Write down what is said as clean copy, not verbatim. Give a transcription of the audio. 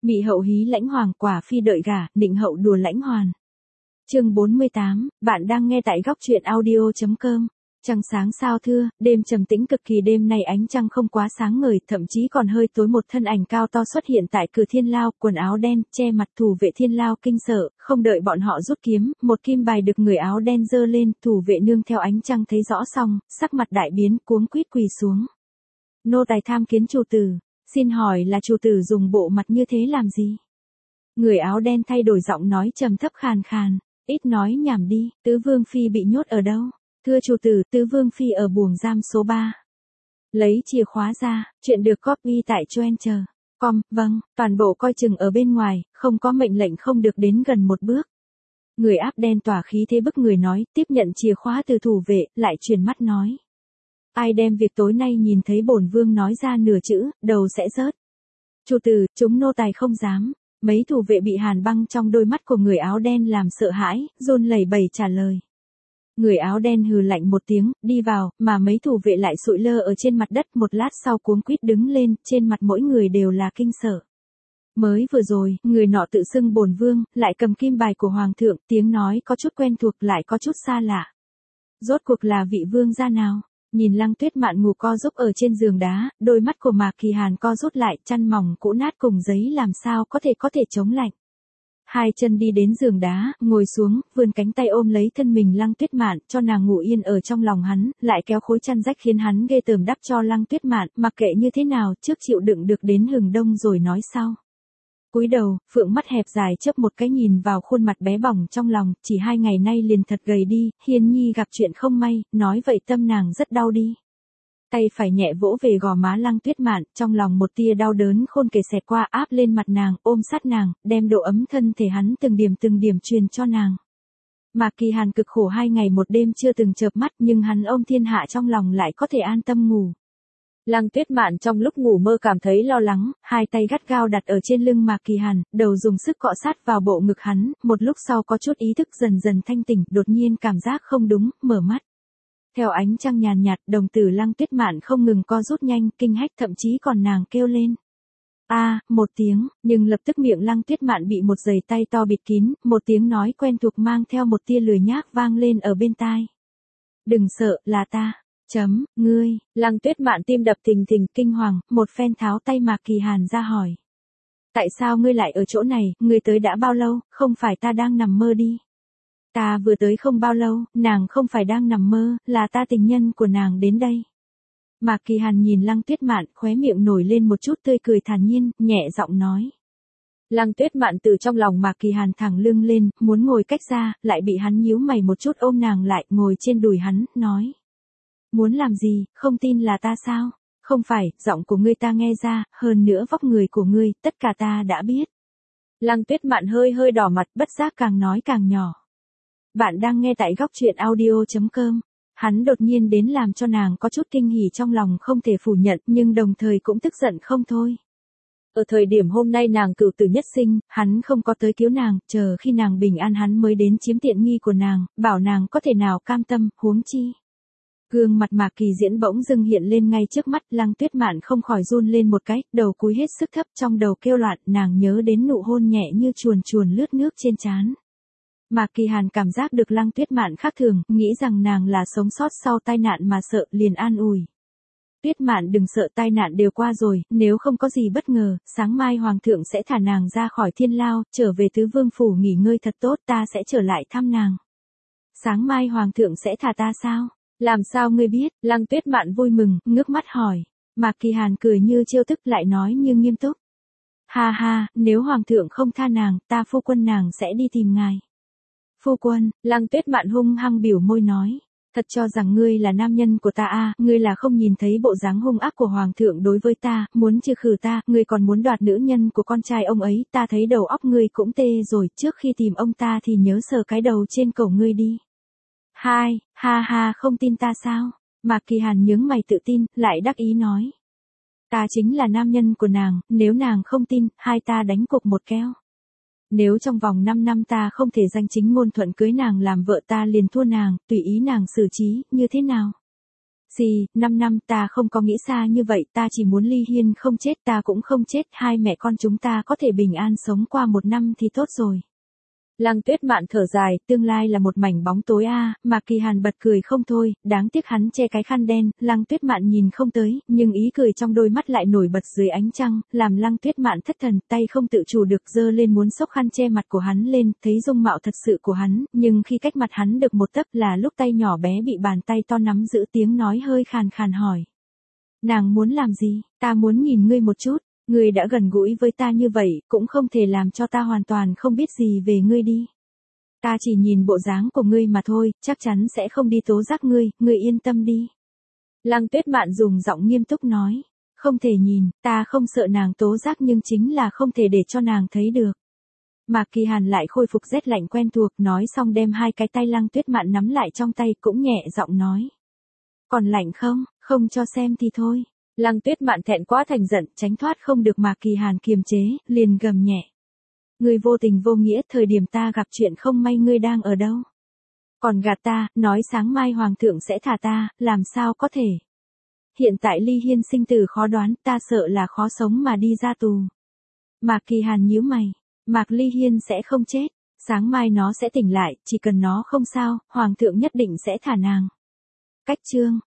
Mị hậu hí lãnh hoàng, quả phi đợi gả, định hậu đùa lãnh hoàn. Chương 48, bạn đang nghe tại góc truyện audio.com. Trăng sáng sao thưa, đêm trầm tĩnh cực kỳ, đêm nay ánh trăng không quá sáng ngời, thậm chí còn hơi tối, một thân ảnh cao to xuất hiện tại cửa thiên lao, quần áo đen, che mặt. Thủ vệ thiên lao kinh sợ, không đợi bọn họ rút kiếm, một kim bài được người áo đen giơ lên, thủ vệ nương theo ánh trăng thấy rõ xong, sắc mặt đại biến, cuống quýt quỳ xuống. Nô tài tham kiến chủ tử, xin hỏi là chủ tử dùng bộ mặt như thế làm gì? Người áo đen thay đổi giọng nói trầm thấp khàn khàn, ít nói nhảm đi, tứ vương phi bị nhốt ở đâu? Thưa chủ tử, tứ vương phi ở buồng giam số 3. Lấy chìa khóa ra, chuyện được copy tại Twitter.com, vâng, toàn bộ coi chừng ở bên ngoài, không có mệnh lệnh không được đến gần một bước. Người áp đen tỏa khí thế bức người nói, tiếp nhận chìa khóa từ thủ vệ, lại chuyển mắt nói. Ai đem việc tối nay nhìn thấy bổn vương nói ra nửa chữ, đầu sẽ rớt. Chủ tử, chúng nô tài không dám. Mấy thủ vệ bị hàn băng trong đôi mắt của người áo đen làm sợ hãi, run lẩy bẩy trả lời. Người áo đen hừ lạnh một tiếng, đi vào, mà mấy thủ vệ lại sụi lơ ở trên mặt đất, một lát sau cuống quýt đứng lên, trên mặt mỗi người đều là kinh sợ. Mới vừa rồi, người nọ tự xưng bổn vương, lại cầm kim bài của hoàng thượng, tiếng nói có chút quen thuộc lại có chút xa lạ. Rốt cuộc là vị vương gia nào? Nhìn Lăng Tuyết Mạn ngủ co giúp ở trên giường đá, đôi mắt của Mạc Kỳ Hàn co rút lại, chăn mỏng cũ nát cùng giấy làm sao có thể chống lạnh. Hai chân đi đến giường đá, ngồi xuống, vươn cánh tay ôm lấy thân mình Lăng Tuyết Mạn, cho nàng ngủ yên ở trong lòng hắn, lại kéo khối chăn rách khiến hắn ghê tởm đắp cho Lăng Tuyết Mạn, mặc kệ như thế nào, trước chịu đựng được đến hừng đông rồi nói sau. Cúi đầu, phượng mắt hẹp dài chớp một cái nhìn vào khuôn mặt bé bỏng trong lòng, chỉ 2 ngày nay liền thật gầy đi, Hiên Nhi gặp chuyện không may, nói vậy tâm nàng rất đau đi. Tay phải nhẹ vỗ về gò má Lăng Tuyết Mạn, trong lòng một tia đau đớn khôn kể xẹt qua, áp lên mặt nàng, ôm sát nàng, đem độ ấm thân thể hắn từng điểm truyền cho nàng. Mạc Kỳ Hàn cực khổ 2 ngày một đêm chưa từng chợp mắt, nhưng hắn ôm thiên hạ trong lòng lại có thể an tâm ngủ. Lăng Tuyết Mạn trong lúc ngủ mơ cảm thấy lo lắng, hai tay gắt gao đặt ở trên lưng Mạc Kỳ Hàn, đầu dùng sức cọ sát vào bộ ngực hắn, một lúc sau có chút ý thức dần dần thanh tỉnh, đột nhiên cảm giác không đúng, mở mắt. Theo ánh trăng nhàn nhạt, đồng tử Lăng Tuyết Mạn không ngừng co rút nhanh, kinh hách, thậm chí còn nàng kêu lên. Một tiếng, nhưng lập tức miệng Lăng Tuyết Mạn bị một giày tay to bịt kín, một tiếng nói quen thuộc mang theo một tia lười nhác vang lên ở bên tai. Đừng sợ, là ta. Ngươi, Lăng Tuyết Mạn tim đập thình thình, kinh hoàng, một phen tháo tay Mạc Kỳ Hàn ra hỏi. Tại sao ngươi lại ở chỗ này, ngươi tới đã bao lâu, không phải ta đang nằm mơ đi. Ta vừa tới không bao lâu, nàng không phải đang nằm mơ, là ta tình nhân của nàng đến đây. Mạc Kỳ Hàn nhìn Lăng Tuyết Mạn, khóe miệng nổi lên một chút tươi cười thản nhiên, nhẹ giọng nói. Lăng Tuyết Mạn từ trong lòng Mạc Kỳ Hàn thẳng lưng lên, muốn ngồi cách ra, lại bị hắn nhíu mày một chút ôm nàng lại, ngồi trên đùi hắn, nói. Muốn làm gì, không tin là ta sao? Không phải, giọng của ngươi ta nghe ra, hơn nữa vóc người của ngươi, tất cả ta đã biết. Lăng Tuyết Mạn hơi đỏ mặt, bất giác càng nói càng nhỏ. Bạn đang nghe tại góc truyện audio.com. Hắn đột nhiên đến làm cho nàng có chút kinh hỉ trong lòng không thể phủ nhận, nhưng đồng thời cũng tức giận không thôi. Ở thời điểm hôm nay nàng cửu tử nhất sinh, hắn không có tới cứu nàng, chờ khi nàng bình an hắn mới đến chiếm tiện nghi của nàng, bảo nàng có thể nào cam tâm, huống chi. Gương mặt Mạc Kỳ Diễn bỗng dưng hiện lên ngay trước mắt, Lăng Tuyết Mạn không khỏi run lên một cái, đầu cúi hết sức thấp, trong đầu kêu loạn, nàng nhớ đến nụ hôn nhẹ như chuồn lướt nước trên trán. Mạc Kỳ Hàn cảm giác được Lăng Tuyết Mạn khác thường, nghĩ rằng nàng là sống sót sau tai nạn mà sợ, liền an ủi. Tuyết Mạn đừng sợ, tai nạn đều qua rồi, nếu không có gì bất ngờ, sáng mai hoàng thượng sẽ thả nàng ra khỏi thiên lao, trở về tứ vương phủ nghỉ ngơi thật tốt, ta sẽ trở lại thăm nàng. Sáng mai hoàng thượng sẽ thả ta sao? Làm sao ngươi biết? Lăng Tuyết Mạn vui mừng, ngước mắt hỏi. Mạc Kỳ Hàn cười như trêu tức lại nói như nghiêm túc. Ha ha, nếu hoàng thượng không tha nàng, ta phu quân nàng sẽ đi tìm ngài. Phu quân, Lăng Tuyết Mạn hung hăng biểu môi nói. Thật cho rằng ngươi là nam nhân của ta ngươi là không nhìn thấy bộ dáng hung ác của hoàng thượng đối với ta, muốn trừ khử ta, ngươi còn muốn đoạt nữ nhân của con trai ông ấy, ta thấy đầu óc ngươi cũng tê rồi, trước khi tìm ông ta thì nhớ sờ cái đầu trên cổ ngươi đi. Ha, không tin ta sao? Mạc Kỳ Hàn nhướng mày tự tin, lại đắc ý nói. Ta chính là nam nhân của nàng, nếu nàng không tin, hai ta đánh cuộc một keo. Nếu trong vòng 5 năm ta không thể danh chính ngôn thuận cưới nàng làm vợ ta liền thua nàng, tùy ý nàng xử trí, như thế nào? Xì, 5 năm ta không có nghĩ xa như vậy, ta chỉ muốn Ly Hiên không chết, ta cũng không chết, hai mẹ con chúng ta có thể bình an sống qua 1 năm thì tốt rồi. Lăng Tuyết Mạn thở dài, tương lai là một mảnh bóng tối a. Mạc Kỳ Hàn bật cười không thôi, đáng tiếc hắn che cái khăn đen, Lăng Tuyết Mạn nhìn không tới, nhưng ý cười trong đôi mắt lại nổi bật dưới ánh trăng, làm Lăng Tuyết Mạn thất thần, tay không tự chủ được giơ lên muốn xốc khăn che mặt của hắn lên, thấy dung mạo thật sự của hắn, nhưng khi cách mặt hắn được một tấc là lúc tay nhỏ bé bị bàn tay to nắm giữ, tiếng nói hơi khàn khàn hỏi. Nàng muốn làm gì? Ta muốn nhìn ngươi một chút. Ngươi đã gần gũi với ta như vậy, cũng không thể làm cho ta hoàn toàn không biết gì về ngươi đi. Ta chỉ nhìn bộ dáng của ngươi mà thôi, chắc chắn sẽ không đi tố giác ngươi, ngươi yên tâm đi. Lăng Tuyết Mạn dùng giọng nghiêm túc nói. Không thể nhìn, ta không sợ nàng tố giác nhưng chính là không thể để cho nàng thấy được. Mạc Kỳ Hàn lại khôi phục rét lạnh quen thuộc, nói xong đem hai cái tay Lăng Tuyết Mạn nắm lại trong tay, cũng nhẹ giọng nói. Còn lạnh không, không cho xem thì thôi. Lăng Tuyết Mạn thẹn quá thành giận, tránh thoát không được Mạc Kỳ Hàn kiềm chế, liền gầm nhẹ. Ngươi vô tình vô nghĩa, thời điểm ta gặp chuyện không may ngươi đang ở đâu? Còn gạt ta, nói sáng mai hoàng thượng sẽ thả ta, làm sao có thể? Hiện tại Ly Hiên sinh tử khó đoán, ta sợ là khó sống mà đi ra tù. Mạc Kỳ Hàn nhíu mày, Mạc Ly Hiên sẽ không chết, sáng mai nó sẽ tỉnh lại, chỉ cần nó không sao, hoàng thượng nhất định sẽ thả nàng. Cách chương